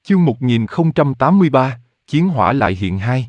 Chương 1083, Chiến hỏa lại hiện hai.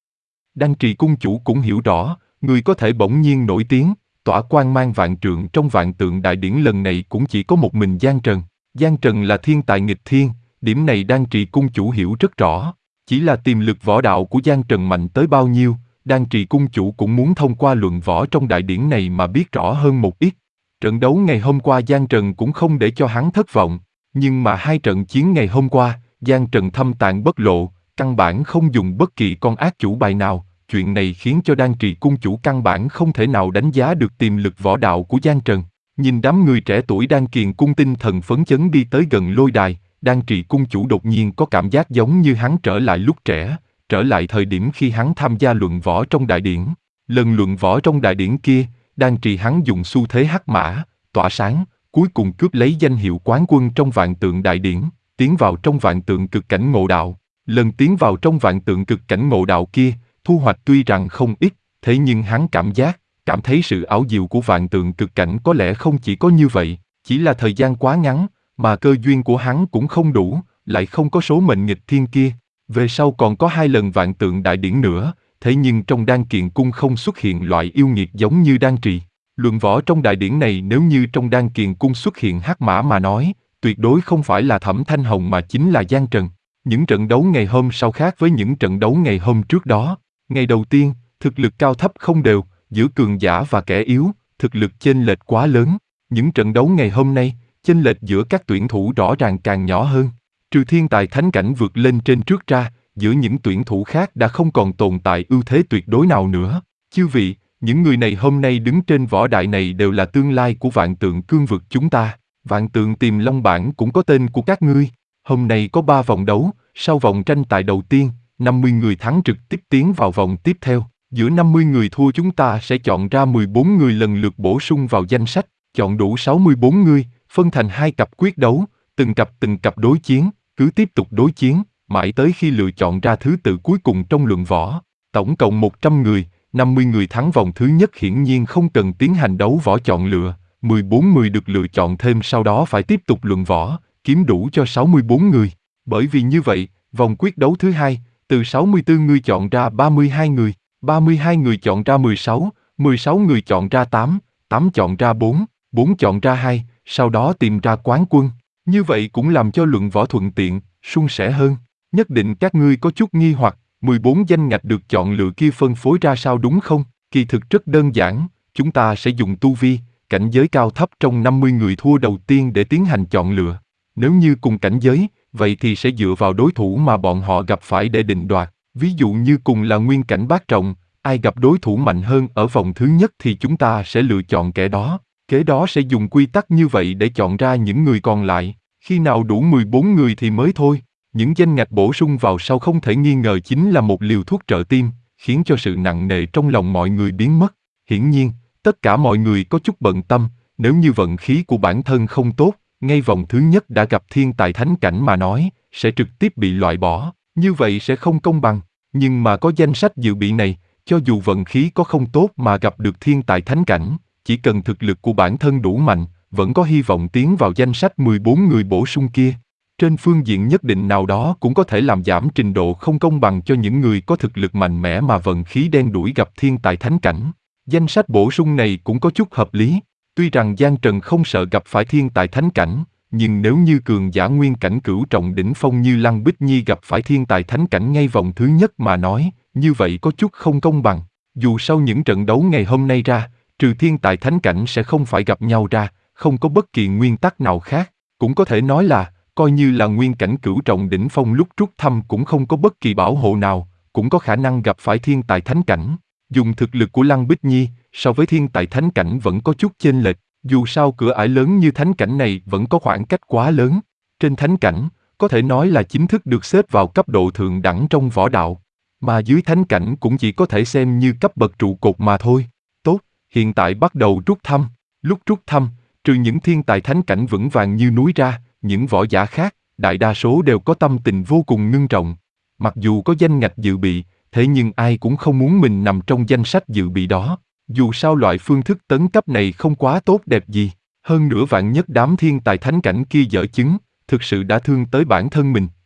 Đan Trì cung chủ cũng hiểu rõ, người có thể bỗng nhiên nổi tiếng, tỏa quang mang vạn trượng trong vạn tượng đại điển lần này cũng chỉ có một mình Giang Trần. Giang Trần là thiên tài nghịch thiên, điểm này Đan Trì cung chủ hiểu rất rõ. Chỉ là tiềm lực võ đạo của Giang Trần mạnh tới bao nhiêu, Đan Trì cung chủ cũng muốn thông qua luận võ trong đại điển này mà biết rõ hơn một ít. Trận đấu ngày hôm qua Giang Trần cũng không để cho hắn thất vọng, nhưng mà hai trận chiến ngày hôm qua, Giang Trần thâm tàng bất lộ, căn bản không dùng bất kỳ con ác chủ bài nào. Chuyện này khiến cho Đan Trì cung chủ căn bản không thể nào đánh giá được tiềm lực võ đạo của Giang Trần. Nhìn đám người trẻ tuổi Đan Kiền cung tinh thần phấn chấn đi tới gần lôi đài, Đan Trì cung chủ đột nhiên có cảm giác giống như hắn trở lại lúc trẻ, trở lại thời điểm khi hắn tham gia luận võ trong đại điển. Lần luận võ trong đại điển kia, Đan Trì hắn dùng xu thế hắc mã, tỏa sáng, cuối cùng cướp lấy danh hiệu quán quân trong vạn tượng đại điển, tiến vào trong vạn tượng cực cảnh ngộ đạo. Lần tiến vào trong vạn tượng cực cảnh ngộ đạo kia, thu hoạch tuy rằng không ít, thế nhưng hắn cảm thấy sự ảo diệu của vạn tượng cực cảnh có lẽ không chỉ có như vậy, chỉ là thời gian quá ngắn, mà cơ duyên của hắn cũng không đủ, lại không có số mệnh nghịch thiên kia. Về sau còn có 2 lần vạn tượng đại điển nữa, thế nhưng trong Đan Kiền cung không xuất hiện loại yêu nghiệt giống như Đan Trì. Luận võ trong đại điển này nếu như trong Đan Kiền cung xuất hiện hắc mã mà nói, tuyệt đối không phải là Thẩm Thanh Hồng mà chính là Giang Trần. Những trận đấu ngày hôm sau khác với những trận đấu ngày hôm trước đó. Ngày đầu tiên, thực lực cao thấp không đều, giữa cường giả và kẻ yếu, thực lực chênh lệch quá lớn. Những trận đấu ngày hôm nay, chênh lệch giữa các tuyển thủ rõ ràng càng nhỏ hơn. Trừ thiên tài thánh cảnh vượt lên trên trước ra, giữa những tuyển thủ khác đã không còn tồn tại ưu thế tuyệt đối nào nữa. Chư vị, những người này hôm nay đứng trên võ đại này đều là tương lai của vạn tượng cương vực chúng ta. Vạn tượng Tiềm Long bảng cũng có tên của các ngươi. Hôm nay có 3 vòng đấu, sau vòng tranh tài đầu tiên, 50 người thắng trực tiếp tiến vào vòng tiếp theo. Giữa 50 người thua chúng ta sẽ chọn ra 14 người lần lượt bổ sung vào danh sách, chọn đủ 64 người, phân thành 2 cặp quyết đấu, từng cặp đối chiến, cứ tiếp tục đối chiến, mãi tới khi lựa chọn ra thứ tự cuối cùng trong luận võ. Tổng cộng 100 người, 50 người thắng vòng thứ nhất hiển nhiên không cần tiến hành đấu võ chọn lựa, 14 người được lựa chọn thêm sau đó phải tiếp tục luận võ, kiếm đủ cho 64 người. Bởi vì như vậy, vòng quyết đấu thứ hai, từ 64 người chọn ra 32 người, 32 người chọn ra 16, 16 người chọn ra 8, 8 chọn ra 4, 4 chọn ra 2, sau đó tìm ra quán quân. Như vậy cũng làm cho luận võ thuận tiện, suôn sẻ hơn. Nhất định các ngươi có chút nghi hoặc, 14 danh ngạch được chọn lựa kia phân phối ra sao đúng không? Kỳ thực rất đơn giản, chúng ta sẽ dùng tu vi, cảnh giới cao thấp trong 50 người thua đầu tiên để tiến hành chọn lựa. Nếu như cùng cảnh giới, vậy thì sẽ dựa vào đối thủ mà bọn họ gặp phải để định đoạt. Ví dụ như cùng là nguyên cảnh bát trọng, ai gặp đối thủ mạnh hơn ở vòng thứ nhất thì chúng ta sẽ lựa chọn kẻ đó. Kế đó sẽ dùng quy tắc như vậy để chọn ra những người còn lại. Khi nào đủ 14 người thì mới thôi. Những danh ngạch bổ sung vào sau không thể nghi ngờ chính là một liều thuốc trợ tim, khiến cho sự nặng nề trong lòng mọi người biến mất. Hiển nhiên, tất cả mọi người có chút bận tâm, nếu như vận khí của bản thân không tốt, ngay vòng thứ nhất đã gặp thiên tài thánh cảnh mà nói, sẽ trực tiếp bị loại bỏ, như vậy sẽ không công bằng. Nhưng mà có danh sách dự bị này, cho dù vận khí có không tốt mà gặp được thiên tài thánh cảnh, chỉ cần thực lực của bản thân đủ mạnh, vẫn có hy vọng tiến vào danh sách 14 người bổ sung kia. Trên phương diện nhất định nào đó cũng có thể làm giảm trình độ không công bằng cho những người có thực lực mạnh mẽ mà vận khí đen đủi gặp thiên tài thánh cảnh. Danh sách bổ sung này cũng có chút hợp lý. Tuy rằng Giang Trần không sợ gặp phải thiên tài thánh cảnh, nhưng nếu như cường giả nguyên cảnh cửu trọng đỉnh phong như Lăng Bích Nhi gặp phải thiên tài thánh cảnh ngay vòng thứ nhất mà nói, như vậy có chút không công bằng. Dù sau những trận đấu ngày hôm nay ra, trừ thiên tài thánh cảnh sẽ không phải gặp nhau ra, không có bất kỳ nguyên tắc nào khác. Cũng có thể nói là, coi như là nguyên cảnh cửu trọng đỉnh phong lúc rút thăm cũng không có bất kỳ bảo hộ nào, cũng có khả năng gặp phải thiên tài thánh cảnh. Dùng thực lực của Lăng Bích Nhi, so với thiên tài thánh cảnh vẫn có chút chênh lệch, dù sao cửa ải lớn như thánh cảnh này vẫn có khoảng cách quá lớn. Trên thánh cảnh, có thể nói là chính thức được xếp vào cấp độ thượng đẳng trong võ đạo, mà dưới thánh cảnh cũng chỉ có thể xem như cấp bậc trụ cột mà thôi. Tốt, hiện tại bắt đầu rút thăm. Lúc rút thăm, trừ những thiên tài thánh cảnh vững vàng như núi ra, những võ giả khác, đại đa số đều có tâm tình vô cùng ngưng trọng. Mặc dù có danh ngạch dự bị, thế nhưng ai cũng không muốn mình nằm trong danh sách dự bị đó. Dù sao loại phương thức tấn cấp này không quá tốt đẹp gì. Hơn nữa vạn nhất đám thiên tài thánh cảnh kia dở chứng, thực sự đã thương tới bản thân mình,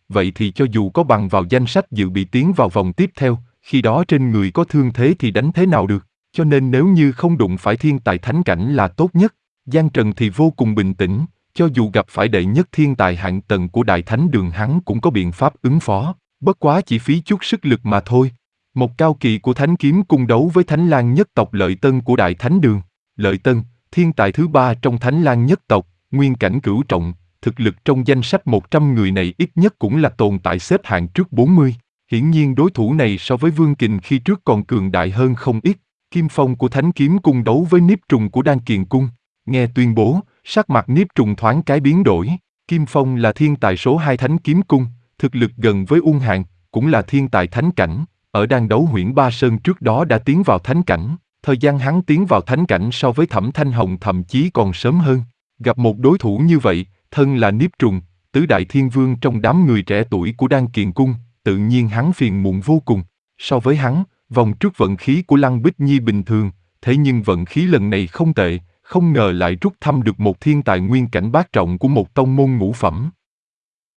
vậy thì cho dù có bằng vào danh sách dự bị tiến vào vòng tiếp theo, khi đó trên người có thương thế thì đánh thế nào được, cho nên nếu như không đụng phải thiên tài thánh cảnh là tốt nhất. Giang Trần thì vô cùng bình tĩnh, cho dù gặp phải đệ nhất thiên tài hạng tầng của Đại Thánh Đường hắn cũng có biện pháp ứng phó, bất quá chỉ phí chút sức lực mà thôi. Một cao kỳ của Thánh Kiếm Cung đấu với Thánh Lang nhất tộc Lợi Tân của Đại Thánh Đường. Lợi Tân, thiên tài thứ 3 trong Thánh Lang nhất tộc, nguyên cảnh cửu trọng, thực lực trong danh sách 100 người này ít nhất cũng là tồn tại xếp hạng trước 40. Hiển nhiên đối thủ này so với Vương Kình khi trước còn cường đại hơn không ít. Kim Phong của Thánh Kiếm Cung đấu với Niếp Trùng của Đan Kiền Cung. Nghe tuyên bố, sắc mặt Niếp Trùng thoáng cái biến đổi. Kim Phong là thiên tài số 2 Thánh Kiếm Cung, thực lực gần với Uông Hàn, cũng là thiên tài thánh cảnh. Ở Đan Đấu Huyễn Ba Sơn trước đó đã tiến vào thánh cảnh. Thời gian hắn tiến vào thánh cảnh so với Thẩm Thanh Hồng thậm chí còn sớm hơn. Gặp một đối thủ như vậy, thân là Niếp Trùng, tứ đại thiên vương trong đám người trẻ tuổi của Đan Kiền Cung, tự nhiên hắn phiền muộn vô cùng. So với hắn, vòng trước vận khí của Lăng Bích Nhi bình thường, thế nhưng vận khí lần này không tệ, không ngờ lại rút thăm được một thiên tài nguyên cảnh bát trọng của một tông môn ngũ phẩm.